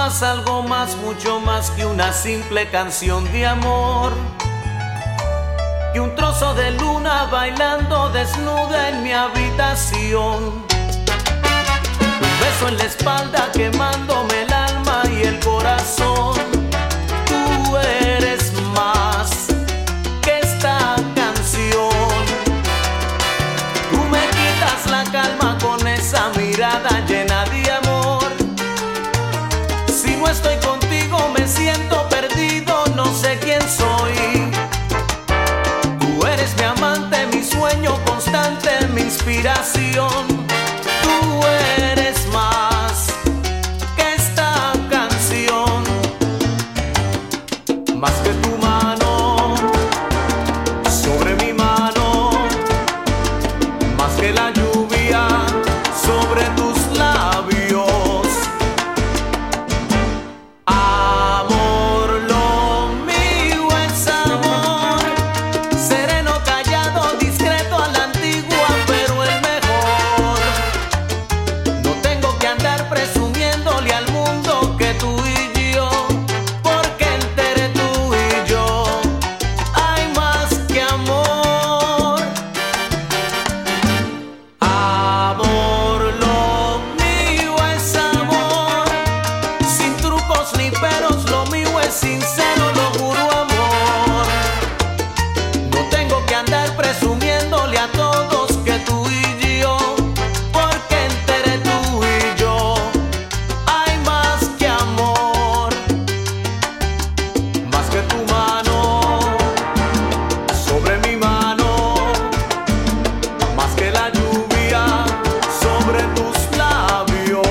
algo más, mucho más que una simple canción de amor, que un trozo de luna bailando desnuda en mi habitación, un beso en la espalda quemándome el alma y el corazón. Tú eres más que esta canción, tú me quitas la calma con esa mirada llena de amor. Si no estoy contigo me siento perdido, no sé quién soy. Tú eres mi amante, mi sueño constante, mi inspiración. Tú eres más que esta canción, más que tu mano sobre mi mano, más que la lluvia sobre tus labios. Sincero, lo juro, amor. No tengo que andar presumiéndole a todos que tú y yo, porque entre tú y yo hay más que amor, más que tu mano sobre mi mano, más que la lluvia sobre tus labios.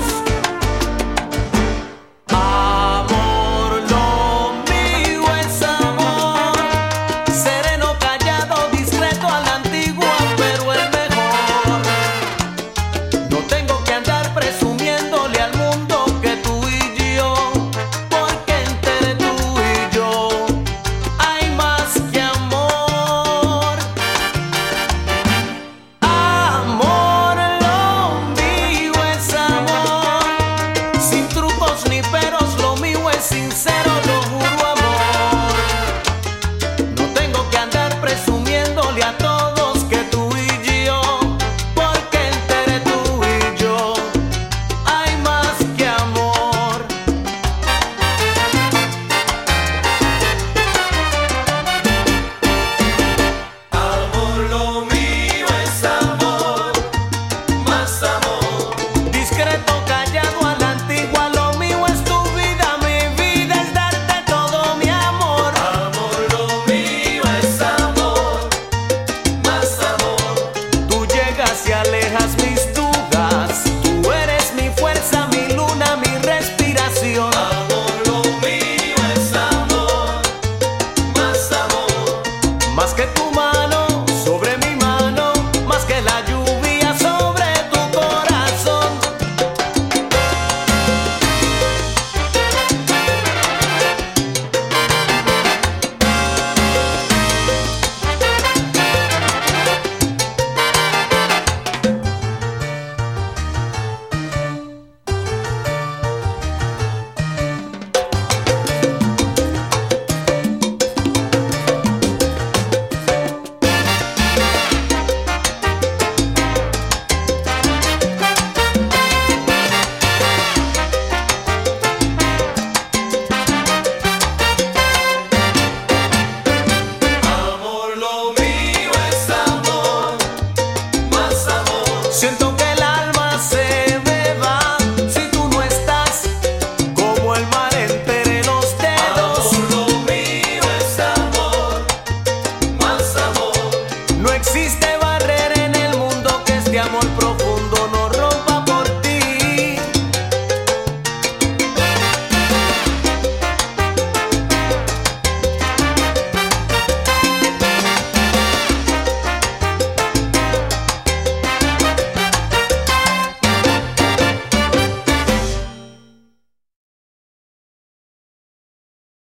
Sincero, lo juro, amor. No tengo que andar presumiéndole a todos que tú y yo, porque entre tú y yo hay más que amor. Amor, lo mío es amor, más amor. Discreto, callado, a la antigua, lo mío es tu vida. Si alejas mis dudas, tú eres mi fuerza, mi luna, mi respiración. Amor, lo mío es amor, más que tu mano sobre mi mano, más que la lluvia sobre tu corazón. Siento que el alma se me va si tú no estás, como el mar entre los dedos. Amor, lo mío es amor, más amor. No existe